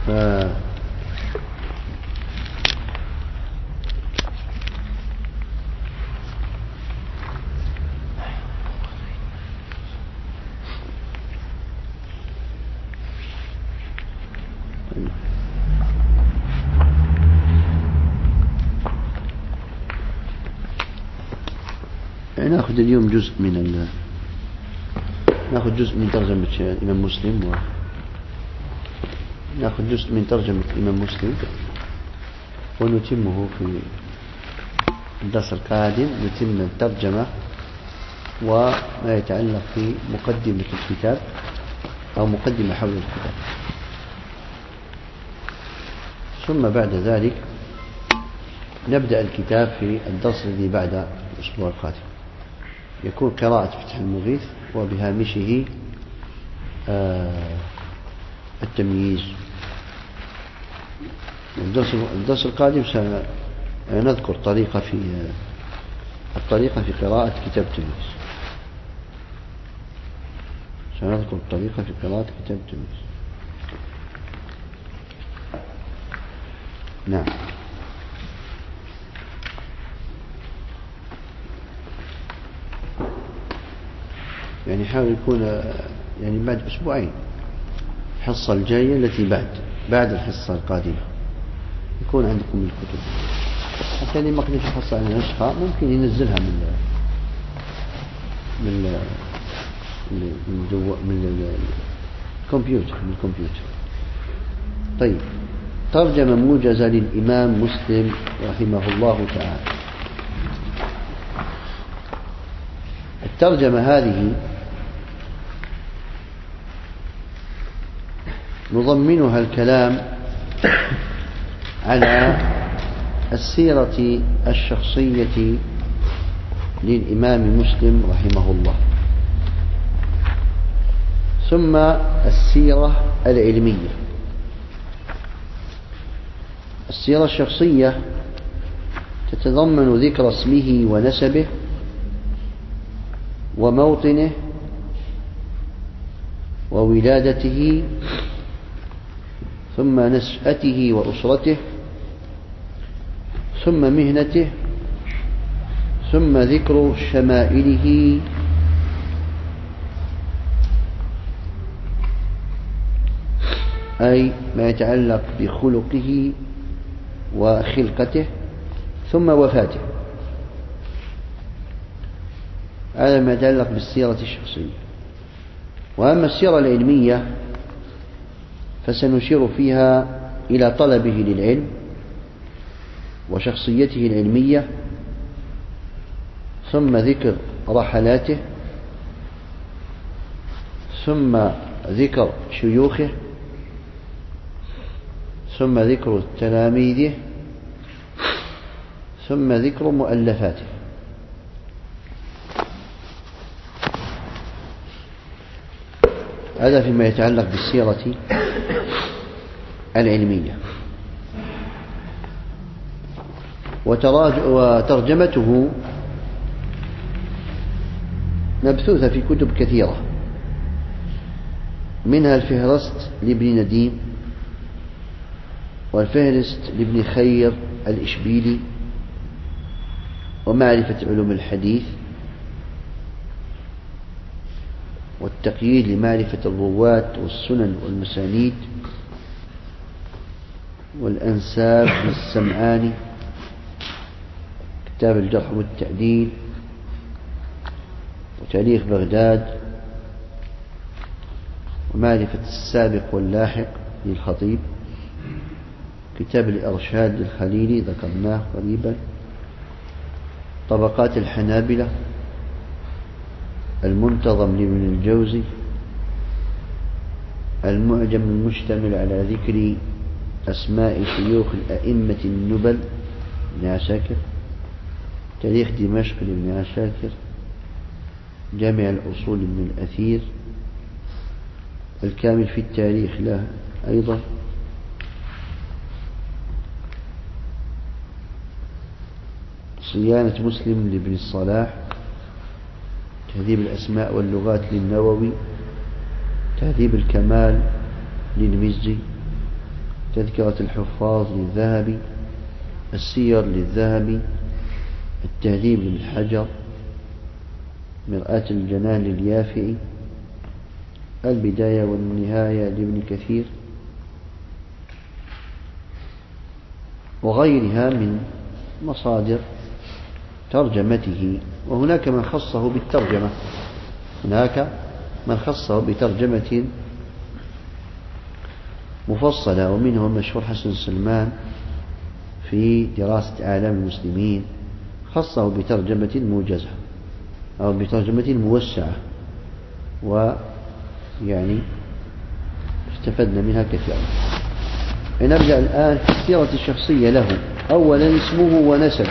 نأخذ اليوم نأخذ جزء من ترجمة الإمام مسلم نأخذ جزء من ترجمة الإمام مسلم ونتمه في الدرس القادم. نتم الترجمة وما يتعلق في مقدمة الكتاب أو مقدمة حول الكتاب، ثم بعد ذلك نبدأ الكتاب في الدرس الذي بعد الأسبوع القادم. يكون قراءة فتح المغيث وبهامشه التمييز. الدرس القادم سنذكر الطريقة في قراءة كتاب التمييز. سنذكر الطريقة في قراءة كتاب التمييز. نعم. يعني حاول يكون يعني بعد أسبوعين الحصة الجاية التي بعد الحصة القادمة يكون عندكم الكتب، حتى اللي ما قدرش يحصل على نسخة ممكن ينزلها من الكمبيوتر. طيب، ترجمة موجزة للإمام مسلم رحمه الله تعالى. الترجمة هذه نضمنها الكلام على السيرة الشخصية للإمام مسلم رحمه الله، ثم السيرة العلمية. السيرة الشخصية تتضمن ذكر اسمه ونسبه وموطنه وولادته، ثم نشأته وأسرته، ثم مهنته، ثم ذكر شمائله أي ما يتعلق بخلقه وخلقته، ثم وفاته. هذا ما يتعلق بالسيرة الشخصية. وأما السيرة العلمية فسنشير فيها إلى طلبه للعلم وشخصيته العلمية، ثم ذكر رحلاته، ثم ذكر شيوخه، ثم ذكر تلاميذه، ثم ذكر مؤلفاته. هذا فيما يتعلق بالسيرة العلمية. وترجمته مبثوثة في كتب كثيرة، منها الفهرست لابن نديم، والفهرست لابن خير الإشبيلي، ومعرفة علوم الحديث، والتقييد لمعرفة الرواة والسنن والمسانيد، والأنساب للسمعاني، كتاب الجرح والتعديل، وتاريخ بغداد، ومعرفة السابق واللاحق للخطيب، كتاب الإرشاد للخليلي ذكرناه قريبا، طبقات الحنابلة، المنتظم لابن الجوزي، المعجم المشتمل على ذكر أسماء شيوخ الأئمة النبل لابن عساكر، تاريخ دمشق لابن عساكر، جامع الأصول لابن الأثير، الكامل في التاريخ له أيضا، صيانة مسلم لابن الصلاح، تهذيب الأسماء واللغات للنووي، تهذيب الكمال للمزي، تذكرة الحفاظ للذهبي، السير للذهبي، التهذيب للحجر، مرآة الجنان لليافعي، البداية والنهاية لابن كثير، وغيرها من مصادر ترجمته. وهناك من خصه بالترجمة، هناك من خصه بترجمة مفصلة، ومنهم مشهور حسن سلمان في دراسة أعلام المسلمين، خصه بترجمة موجزة أو بترجمة موسعة، ويعني استفدنا منها كثيرا. نبدأ الآن في السيرة الشخصية له. أولا اسمه ونسبه.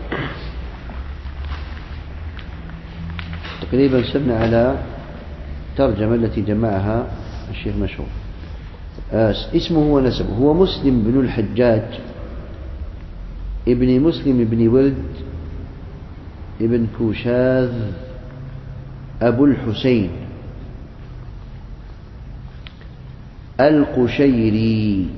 تقريبا سبنا على الترجمة التي جمعها الشيخ مشهور. اسمه ونسبه. هو مسلم بن الحجاج ابن مسلم بن ولد ابن كوشاذ أبو الحسين القشيري،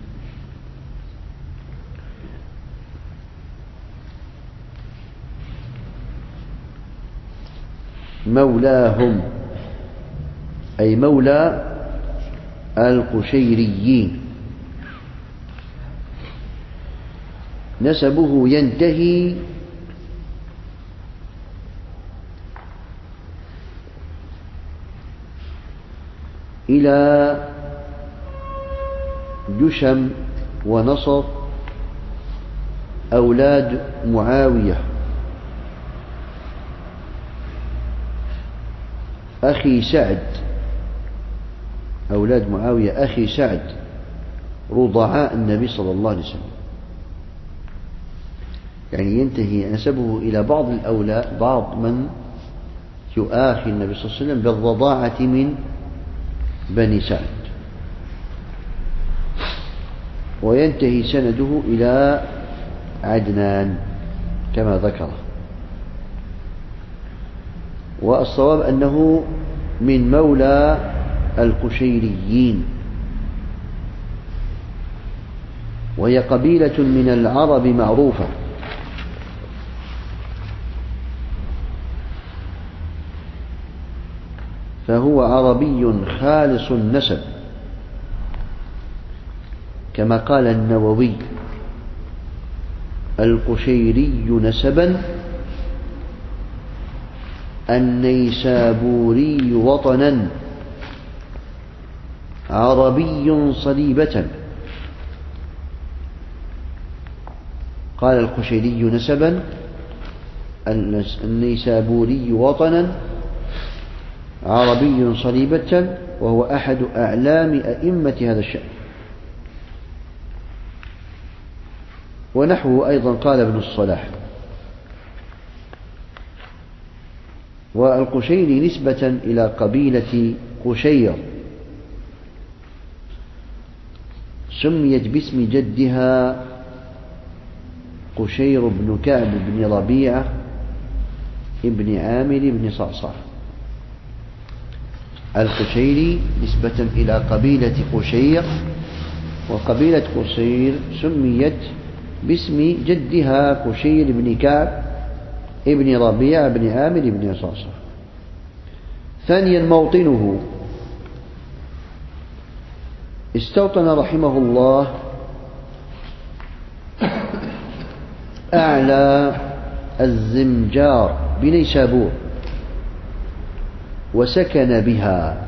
مولاهم أي مولى القشيريين. نسبه ينتهي إلى جشم ونصر أولاد معاوية أخي سعد، أولاد معاوية أخي سعد رضعاء النبي صلى الله عليه وسلم. يعني ينتهي نسبه إلى بعض الأولاد، بعض من يؤاخي النبي صلى الله عليه وسلم بالرضاعة من بني سعد، وينتهي سنده إلى عدنان كما ذكره. والصواب أنه من مولى القشيريين، وهي قبيلة من العرب معروفة، فهو عربي خالص النسب كما قال النووي: القشيري نسبا، النيسابوري وطنا، عربي صليبة. قال القشيري نسبا، النيسابوري وطنا، عربي صليبة، وهو أحد أعلام أئمة هذا الشأن. ونحوه أيضا قال ابن الصلاح. والقشيري نسبة إلى قبيلة قشير سميت باسم جدها قشير بن كعب بن ربيعة ابن عامر بن صعصع. القشيري نسبة إلى قبيلة قشير، وقبيلة قشير سميت باسم جدها قشير بن كعب ابن ربيعة بن عامر بن صعصع. ثانيا موطنه. استوطن رحمه الله أعلى الزمجار بنيسابور وسكن بها،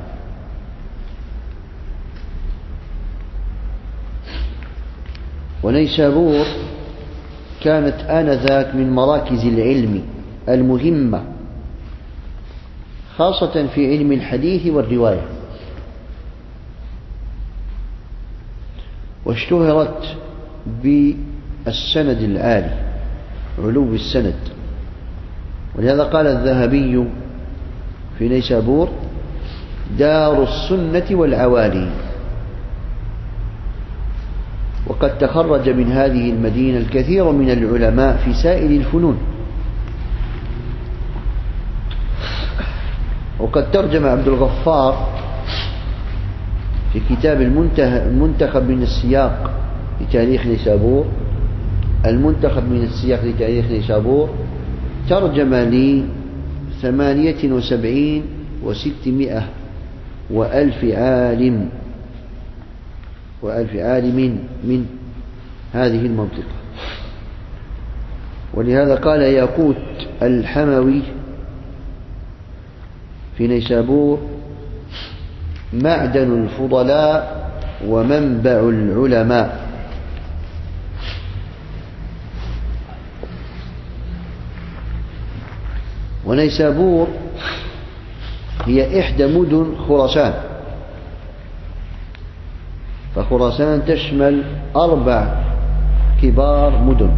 ونيسابور كانت آنذاك من مراكز العلم المهمة، خاصة في علم الحديث والرواية، واشتهرت بالسند العالي، علو السند. ولهذا قال الذهبي في نيسابور: دار السنة والعوالي. وقد تخرج من هذه المدينة الكثير من العلماء في سائر الفنون. وقد ترجم عبد الغفار في كتاب المنتخب من السياق لتاريخ نيسابور، المنتخب من السياق لتاريخ نيسابور، ترجم لي 78 و600 وألف عالم من هذه المنطقة. ولهذا قال ياقوت الحموي في نيسابور: معدن الفضلاء ومنبع العلماء. ونيسابور هي إحدى مدن خراسان، فخراسان تشمل 4 كبار مدن،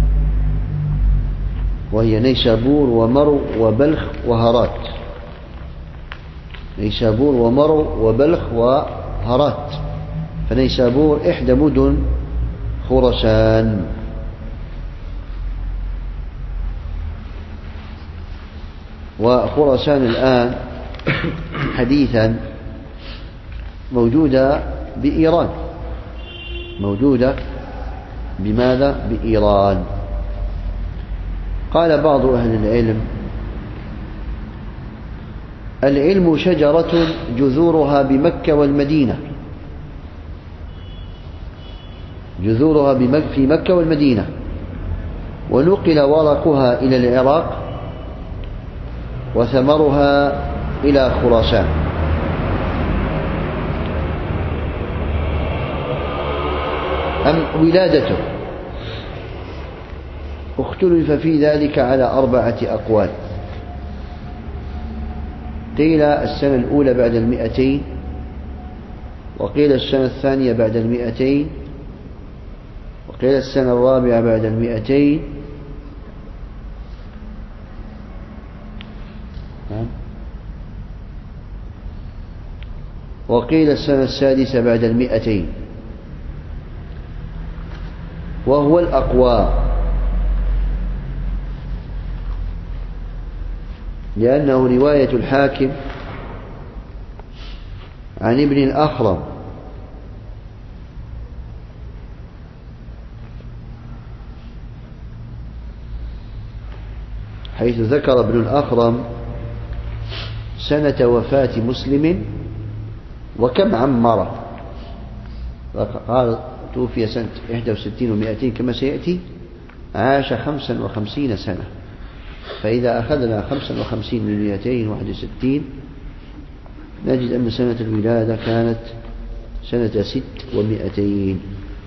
وهي نيسابور ومرو وبلخ وهرات. نيسابور ومرو وبلخ وهرات، فنيسابور إحدى مدن خراسان. وخراسان الآن حديثا موجودة بإيران، موجودة بماذا؟ بإيران. قال بعض أهل العلم: العلم شجرة جذورها بمكة والمدينة، جذورها في مكة والمدينة، ونقل ورقها إلى العراق وثمرها إلى خراسان. أم ولادته اختلف في ذلك على 4 أقوال. قيل السنة الأولى بعد 200، وقيل السنة الثانية بعد 200، وقيل السنة الرابعة بعد 200، وقيل السنة السادسة بعد 200، وهو الأقوى، لأنه رواية الحاكم عن ابن الأخرم حيث ذكر ابن الأخرم سنة وفاة مسلم وكم عمره، قال توفي سنة 61 و200 كما سيأتي، عاش 55 سنة. فإذا أخذنا 55 من 261 نجد أن سنة الولادة كانت سنة 600.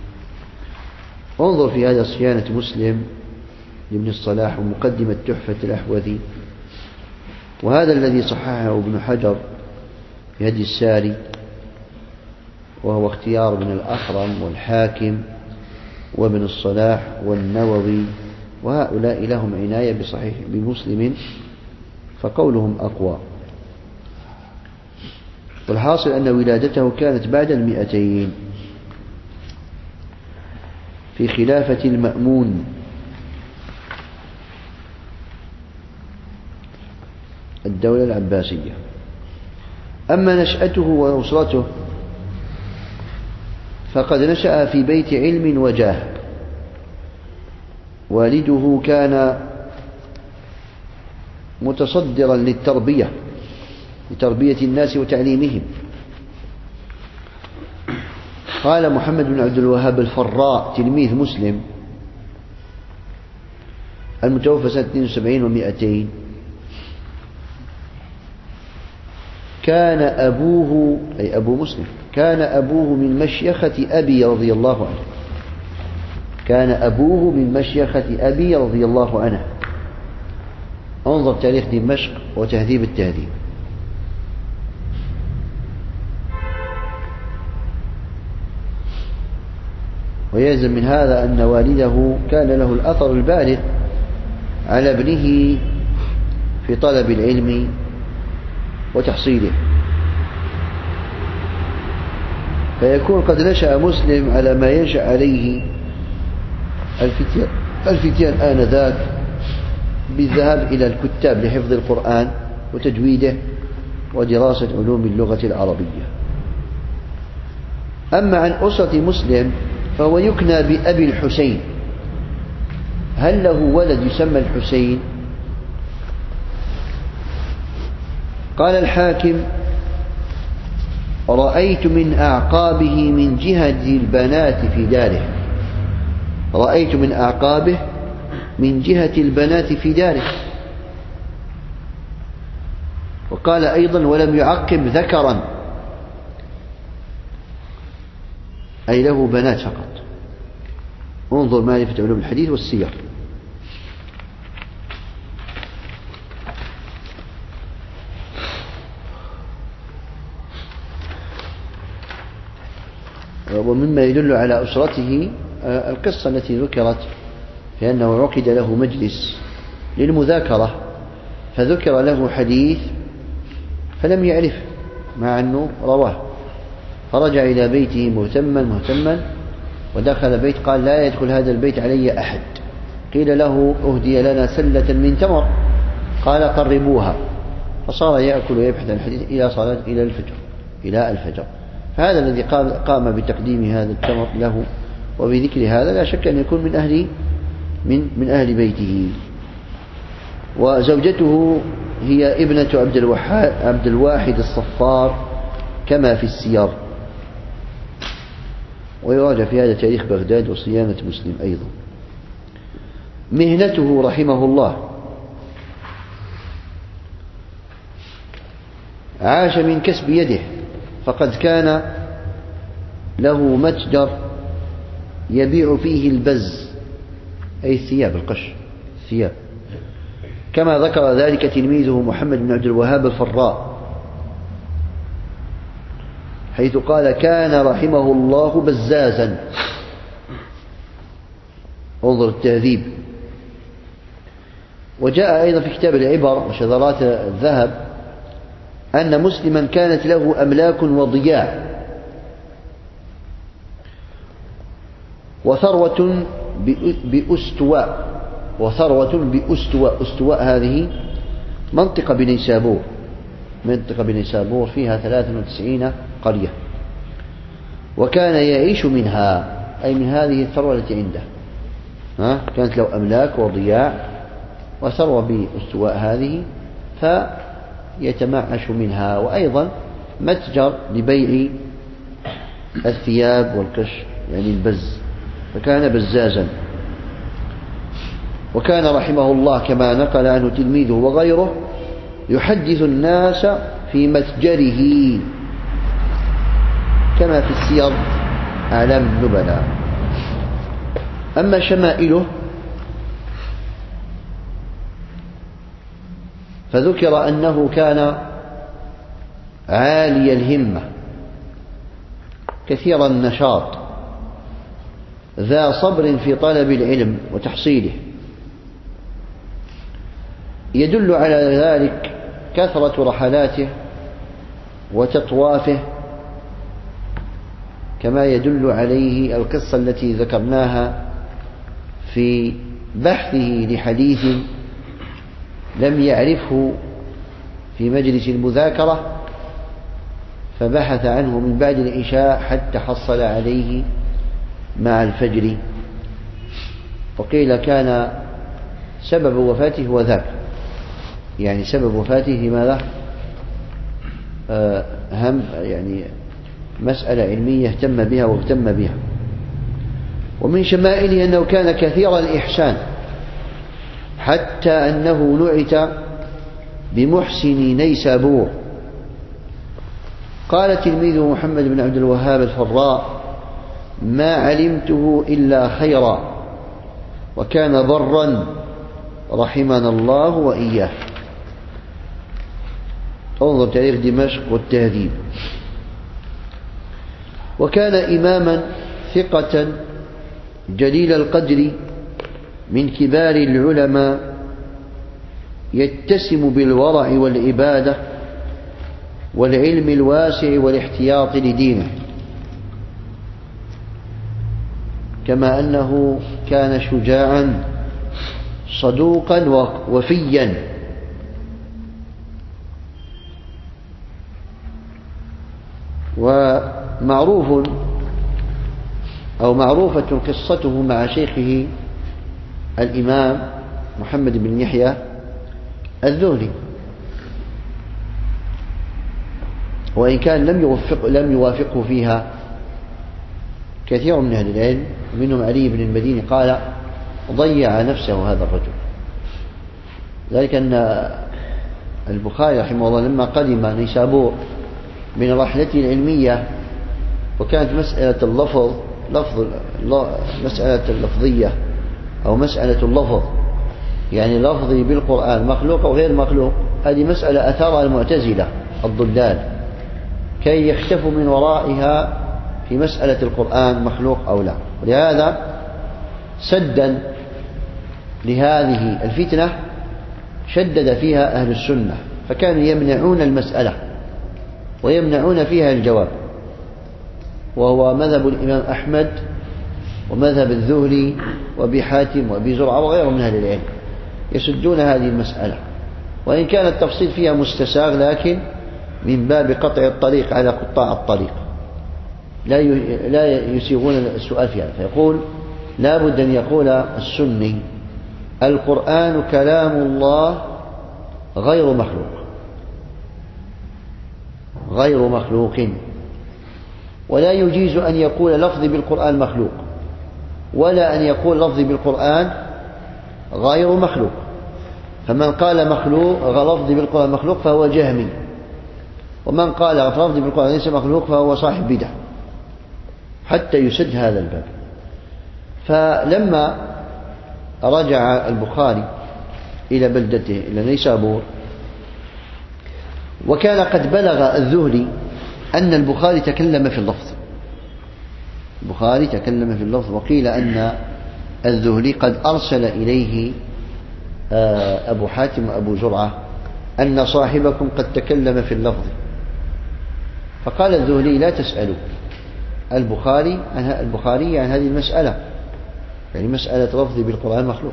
انظر في هذا صيانة مسلم لابن الصلاح ومقدمة تحفة الأحوذي، وهذا الذي صححه ابن حجر في هدي الساري، وهو اختيار ابن الأخرم والحاكم وابن الصلاح والنووي، وهؤلاء لهم عناية بصحيح بمسلم فقولهم أقوى. والحاصل أن ولادته كانت بعد 200 في خلافة المأمون، الدولة العباسية. أما نشأته وأسرته فقد نشأ في بيت علم وجاه. والده كان متصدرا للتربية، لتربية الناس وتعليمهم. قال محمد بن عبد الوهاب الفراء تلميذ مسلم المتوفى سنة 72 و200: كان أبوه، أي أبو مسلم، كان أبوه من مشيخة أبي رضي الله عنه، كان أبوه من مشيخة أبي رضي الله عنه. انظر تاريخ دمشق وتهذيب التهذيب. ويلزم من هذا أن والده كان له الأثر البالغ على ابنه في طلب العلم وتحصيله، فيكون قد نشأ مسلم على ما ينشأ عليه الفتيان آنذاك بالذهاب إلى الكتاب لحفظ القرآن وتجويده ودراسة علوم اللغة العربية. أما عن أسرة مسلم فهو يكنى بأبي الحسين. هل له ولد يسمى الحسين؟ قال الحاكم: رأيت من أعقابه من جهة البنات في داره. رأيت من أعقابه من جهة البنات في داره. وقال أيضا: ولم يعقب ذكرا، أي له بنات فقط. انظر معرفة علوم الحديث والسير. ومما يدل على أسرته القصة التي ذكرت في أنه عقد له مجلس للمذاكرة، فذكر له حديث فلم يعرفه مع أنه رواه، فرجع إلى بيته مهتما ودخل بيت، قال: لا يدخل هذا البيت علي أحد. قيل له: أهدي لنا سلة من تمر. قال: قربوها. فصار يأكل ويبحث عن الحديث إلى الفجر. فهذا الذي قام بتقديم هذا التمر له وبذكر هذا لا شك أن يكون من أهل بيته. وزوجته هي ابنة عبد الواحد الصفار كما في السير، ويراجع في هذا تاريخ بغداد وصيانة مسلم أيضا. مهنته رحمه الله: عاش من كسب يده، فقد كان له متجر يبيع فيه البز، أي الثياب، القش، الثياب، كما ذكر ذلك تلميذه محمد بن عبد الوهاب الفراء، حيث قال: كان رحمه الله بزازا. انظر التهذيب. وجاء أيضا في كتاب العبر وشذرات الذهب أن مسلما كانت له أملاك وضياع وثروة بأستواء. أستواء هذه منطقة بنيسابور فيها 93 قرية، وكان يعيش منها، أي من هذه الثروة التي عنده. كانت له أملاك وضياع وثروة بأستواء هذه فيتمعش منها، وأيضا متجر لبيع الثياب والقش، يعني البز، فكان بزازا. وكان رحمه الله كما نقل عنه تلميذه وغيره يحدث الناس في متجره كما في السير أعلام النبلاء. أما شمائله فذكر أنه كان عالي الهمة كثير النشاط، ذا صبر في طلب العلم وتحصيله. يدل على ذلك كثرة رحلاته وتطوافه، كما يدل عليه القصة التي ذكرناها في بحثه لحديث لم يعرفه في مجلس المذاكرة، فبحث عنه من بعد العشاء حتى حصل عليه مع الفجر. وقيل كان سبب وفاته هو ذاك، يعني سبب وفاته ماذا؟ يعني مسألة علمية اهتم بها واهتم بها. ومن شمائله أنه كان كثير الإحسان، حتى أنه نعت بمحسن نيسابور. قال تلميذه محمد بن عبد الوهاب الفراء: ما علمته إلا خيرا، وكان برا رحمنا الله وإياه. انظر تاريخ دمشق والتهذيب. وكان إماما ثقة جليل القدر من كبار العلماء، يتسم بالورع والعبادة والعلم الواسع والاحتياط لدينه، كما أنه كان شجاعا صدوقا وفيا. ومعروف أو معروفة قصته مع شيخه الإمام محمد بن يحيى الذهلي، وإن كان لم يوافقه فيها كثير من أهل العلم، منهم علي بن المديني قال ضيع نفسه هذا الرجل. ذلك أن البخاري رحمه الله لما قدم نيسابور من رحلته العلمية، وكانت مسألة مسألة اللفظية أو مسألة اللفظ، يعني لفظي بالقرآن مخلوق أو غير مخلوق، هذه مسألة أثارها المعتزلة الضلال كي يختفوا من ورائها في مسألة القرآن مخلوق أو لا. ولهذا سدا لهذه الفتنة شدد فيها أهل السنة، فكانوا يمنعون المسألة ويمنعون فيها الجواب، وهو مذهب الإمام أحمد ومذهب الذهلي وأبي حاتم وأبي زرعة وغيرهم من أهل العلم، يسدون هذه المسألة، وإن كان التفصيل فيها مستساغ، لكن من باب قطع الطريق على قطاع الطريق، لا يسيغون السؤال فيها. فيقول لا بد أن يقول السني القرآن كلام الله غير مخلوق، ولا يجيز أن يقول لفظي بالقرآن مخلوق، ولا أن يقول لفظي بالقرآن غير مخلوق. فمن قال لفظي بالقرآن مخلوق فهو جهمي، ومن قال لفظي بالقرآن ليس مخلوق فهو صاحب بدعة، حتى يسد هذا الباب. فلما رجع البخاري إلى بلدته إلى نيسابور، وكان قد بلغ الذهلي أن البخاري تكلم في اللفظ، وقيل أن الذهلي قد أرسل إليه أبو حاتم وأبو زرعة أن صاحبكم قد تكلم في اللفظ. فقال الذهلي لا تسألوا البخاري عن هذه المسألة، يعني مسألة لفظي بالقرآن مخلوق،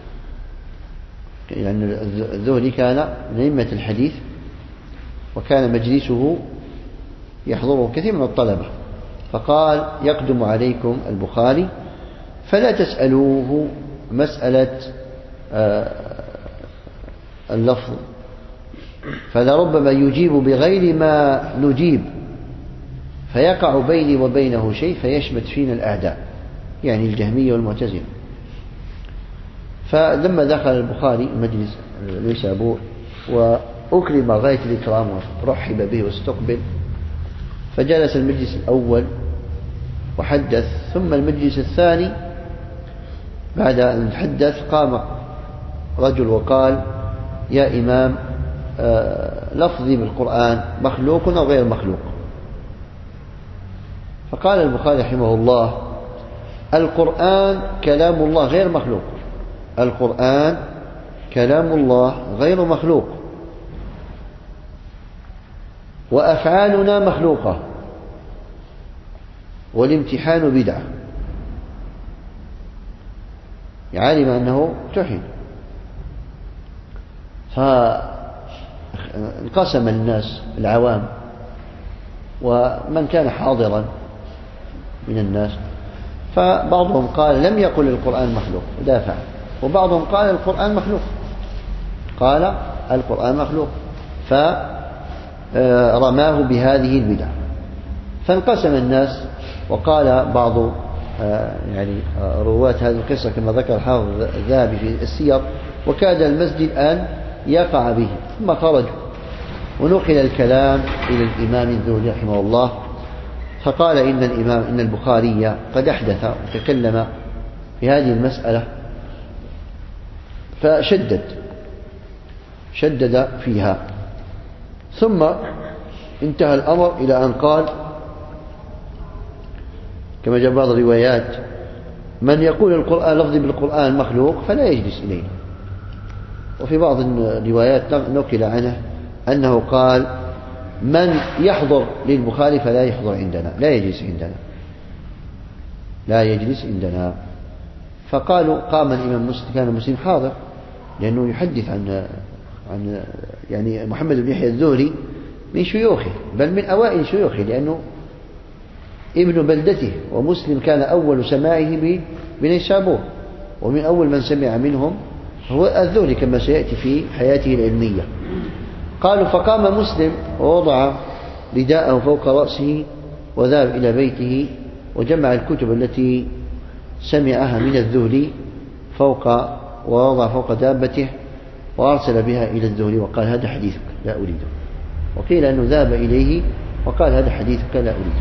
لأن يعني الذهلي كان من أئمة الحديث، وكان مجلسه يحضره كثير من الطلبة، فقال يقدم عليكم البخاري فلا تسألوه مسألة اللفظ، فلربما يجيب بغير ما نجيب فيقع بيني وبينه شيء فيشمت فينا الأعداء، يعني الجهمية والمعتزلة. فلما دخل البخاري مجلس نيسابور وأكرم غاية الإكرام ورحب به واستقبل، فجلس المجلس الأول وحدث، ثم المجلس الثاني بعد أن حدث قام رجل وقال يا إمام لفظي بالقرآن مخلوق أو غير مخلوق؟ فقال البخاري رحمه الله القرآن كلام الله غير مخلوق، القرآن كلام الله غير مخلوق، وأفعالنا مخلوقة، والامتحان بدعة. علم أنه امتحن، فانقسم الناس العوام ومن كان حاضرا من الناس، فبعضهم قال لم يقل القرآن مخلوق ودافع، وبعضهم قال القرآن مخلوق فرماه بهذه البدع. فانقسم الناس، وقال بعض يعني رواة هذه القصة كما ذكر الحافظ الذهبي في السير وكاد المسجد أن يقع به، ثم خرجوا ونقل الكلام إلى الإمام الذهلي رحمه الله، فقال إن البخاري قد أحدث وتكلم في هذه المسألة، فشدد فيها. ثم انتهى الأمر إلى أن قال كما جاء بعض الروايات من يقول القرآن لفظي بالقرآن مخلوق فلا يجلس إلينا. وفي بعض الروايات نقل عنه أنه قال من يحضر للبخاري فلا يحضر عندنا، لا يجلس عندنا. فقالوا قام الإمام مسلم، كان مسلم حاضر لأنه يحدث عن يعني محمد بن يحيى الذهلي من شيوخه، بل من أوائل شيوخه، لأنه ابن بلدته، ومسلم كان أول سماعه بنيسابور، ومن أول من سمع منهم هو الذهلي كما سيأتي في حياته العلمية. قالوا فقام مسلم ووضع رداءه فوق رأسه وذهب إلى بيته وجمع الكتب التي سمعها من الذهلي ووضع فوق دابته وأرسل بها إلى الذهلي وقال هذا حديثك لا أريده. وقيل أنه ذهب إليه وقال هذا حديثك لا أريده،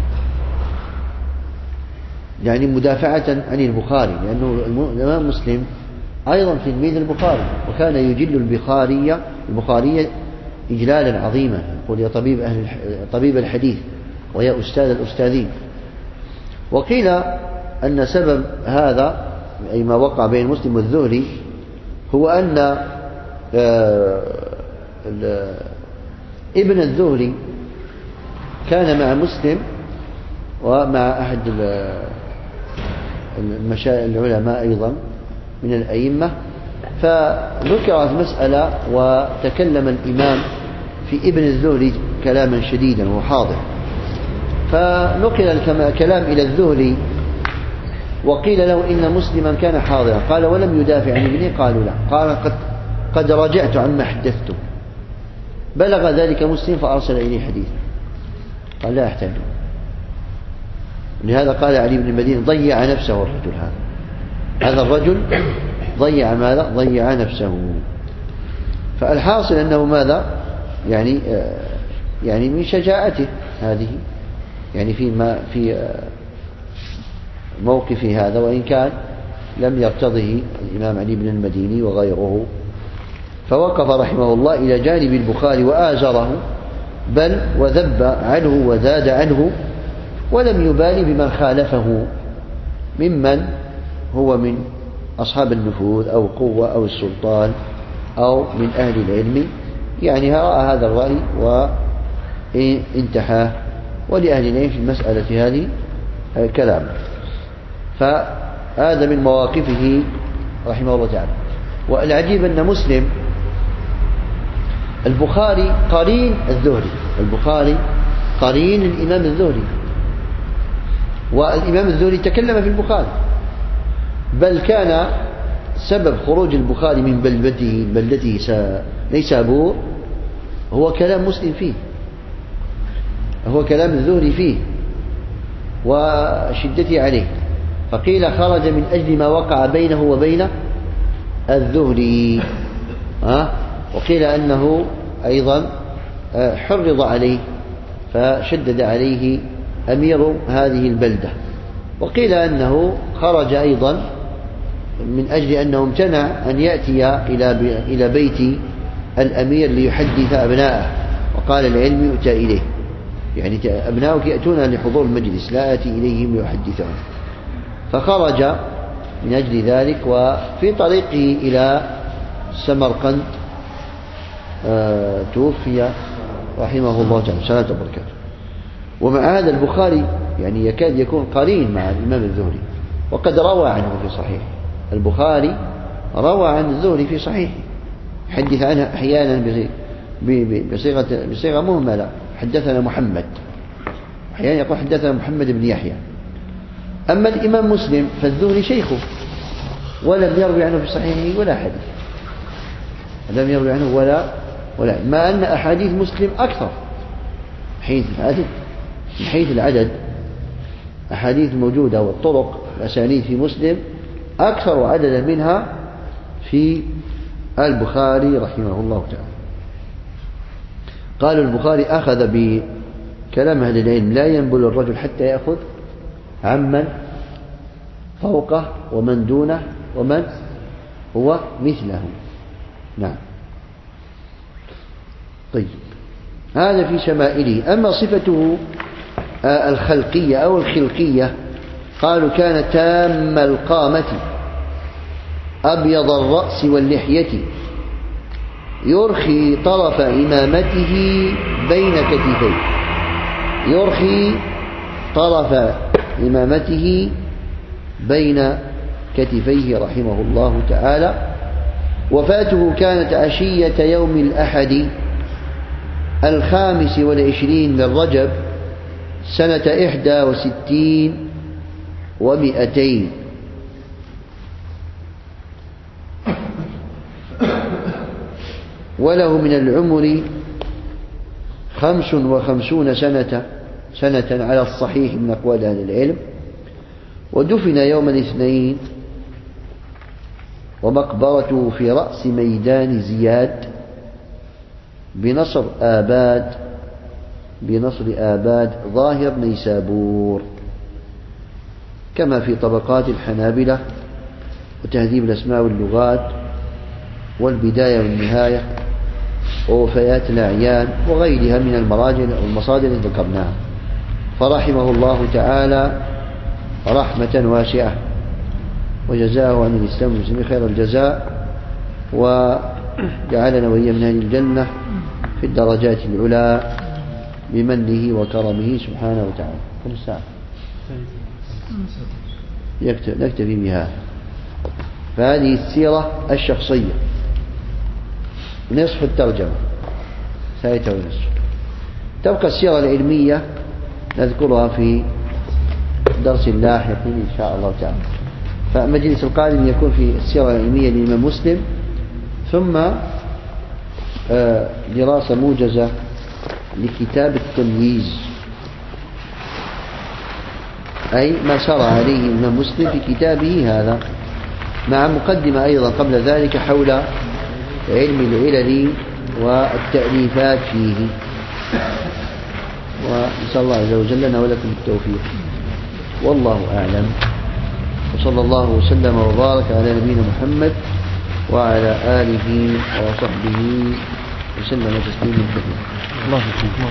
يعني مدافعة عن البخاري، لأنه الإمام مسلم أيضا تلميذ البخاري، وكان يجل البخاري إجلالا عظيما، يقول يا طبيب الحديث ويا أستاذ الأستاذين. وقيل أن سبب هذا أي ما وقع بين مسلم والذهلي هو أن ابن الذهلي كان مع مسلم ومع أحد العلماء أيضا من الأئمة، فذكرت مسألة وتكلم الإمام في ابن الذهلي كلاما شديدا وهو حاضر، فنقل الكلام إلى الذهلي وقيل له إن مسلما كان حاضرا، قال ولم يدافع عن ابنه؟ قالوا لا، قال قد رجعت عما حدثته. بلغ ذلك مسلم فأرسل إليه حديثا، قال لا يحتاج. لهذا قال علي بن المديني ضيع نفسه الرجل هذا الرجل ضيع ماذا؟ ضيع نفسه. فالحاصل أنه ماذا؟ يعني من شجاعته هذه، يعني في موقف هذا، وإن كان لم يرتضه الإمام علي بن المديني وغيره، فوقف رحمه الله إلى جانب البخاري وآزره، بل وذب عنه وزاد عنه، ولم يبالي بمن خالفه ممن هو من أصحاب النفوذ أو قوة أو السلطان أو من أهل العلم، يعني رأى هذا الرأي وانتحاه. ولأهل العلم في المسألة هذه كلام. فهذا من مواقفه رحمه الله تعالى. والعجيب أن مسلم البخاري قرين الذهلي، البخاري قرين الإمام الذهلي، والإمام الذهلي تكلم في البخاري، بل كان سبب خروج البخاري من بلدته نيسابور هو كلام مسلم فيه، هو كلام الذهلي فيه وشدته عليه، فقيل خرج من أجل ما وقع بينه وبين الذهلي، وقيل أنه أيضا حرض عليه فشدد عليه أمير هذه البلدة، وقيل أنه خرج أيضا من أجل أنه امتنع أن يأتي إلى بيت الأمير ليحدث أبناءه، وقال العلم يؤتى إليه، يعني أبناؤك يأتون لحضور المجلس لا أتي إليهم ليحدثهم. فخرج من أجل ذلك، وفي طريقه إلى سمرقند توفي رحمه الله تعالى سنة بركاته. ومع هذا البخاري يعني يكاد يكون قرين مع الإمام الذهلي، وقد روى عنه في صحيح البخاري، روى عن الذهلي في صحيحه، حدث عنها أحيانا بصيغة مهملة، حدثنا محمد، أحيانا يقول حدثنا محمد بن يحيى. أما الإمام مسلم فالذهلي شيخه، ولم يروي عنه في صحيحه ولا حديث، لم يروي عنه ولا ما أن أحاديث مسلم أكثر من حيث العدد، أحاديث موجودة والطرق الأسانيد في مسلم أكثر عددا منها في البخاري رحمه الله تعالى. قالوا البخاري أخذ بكلام أهل العلم لا ينبل الرجل حتى يأخذ عمن فوقه ومن دونه ومن هو مثله. نعم. طيب، هذا في شمائله. أما صفته الخلقية أو الخلقية، قالوا كان تام القامة أبيض الرأس واللحية، يرخي طرف إمامته بين كتفيه، يرخي طرف إمامته بين كتفيه رحمه الله تعالى. وفاته كانت عشية يوم الأحد 25 من رجب سنة 61 و200. وله من العمر 55 سنة على الصحيح من أقوال أهل العلم. ودفن يوم الاثنين، ومقبرته في رأس ميدان زياد بنصر آباد ظاهر نيسابور، كما في طبقات الحنابلة وتهذيب الأسماء واللغات والبداية والنهاية ووفيات الأعيان وغيرها من المراجع والمصادر التي ذكرناها. فرحمه الله تعالى رحمة واسعة، وجزاه عن الإسلام والمسلمين خير الجزاء، وجعلنا وإياه من أهل الجنة في الدرجات العلى بمنه وكرمه سبحانه وتعالى. كم الساعة؟ نكتفي بها. فهذه السيرة الشخصية، نصف الترجمة سايته ونصف. تبقى السيرة العلمية نذكرها في درس لاحق إن شاء الله تعالى. فمجلس القادم يكون في السيرة العلمية للإمام مسلم، ثم دراسة موجزة لكتاب التمييز، أي ما سار عليه الإمام مسلم في كتابه هذا، مع مقدمة أيضا قبل ذلك حول علم العلل والتأليفات فيه. ونسأل الله عز وجل لنا ولكم التوفيق، والله أعلم. وصلى الله وسلم وبارك على نبينا محمد وعلى آله وصحبه وسلم تسليما كثيرا.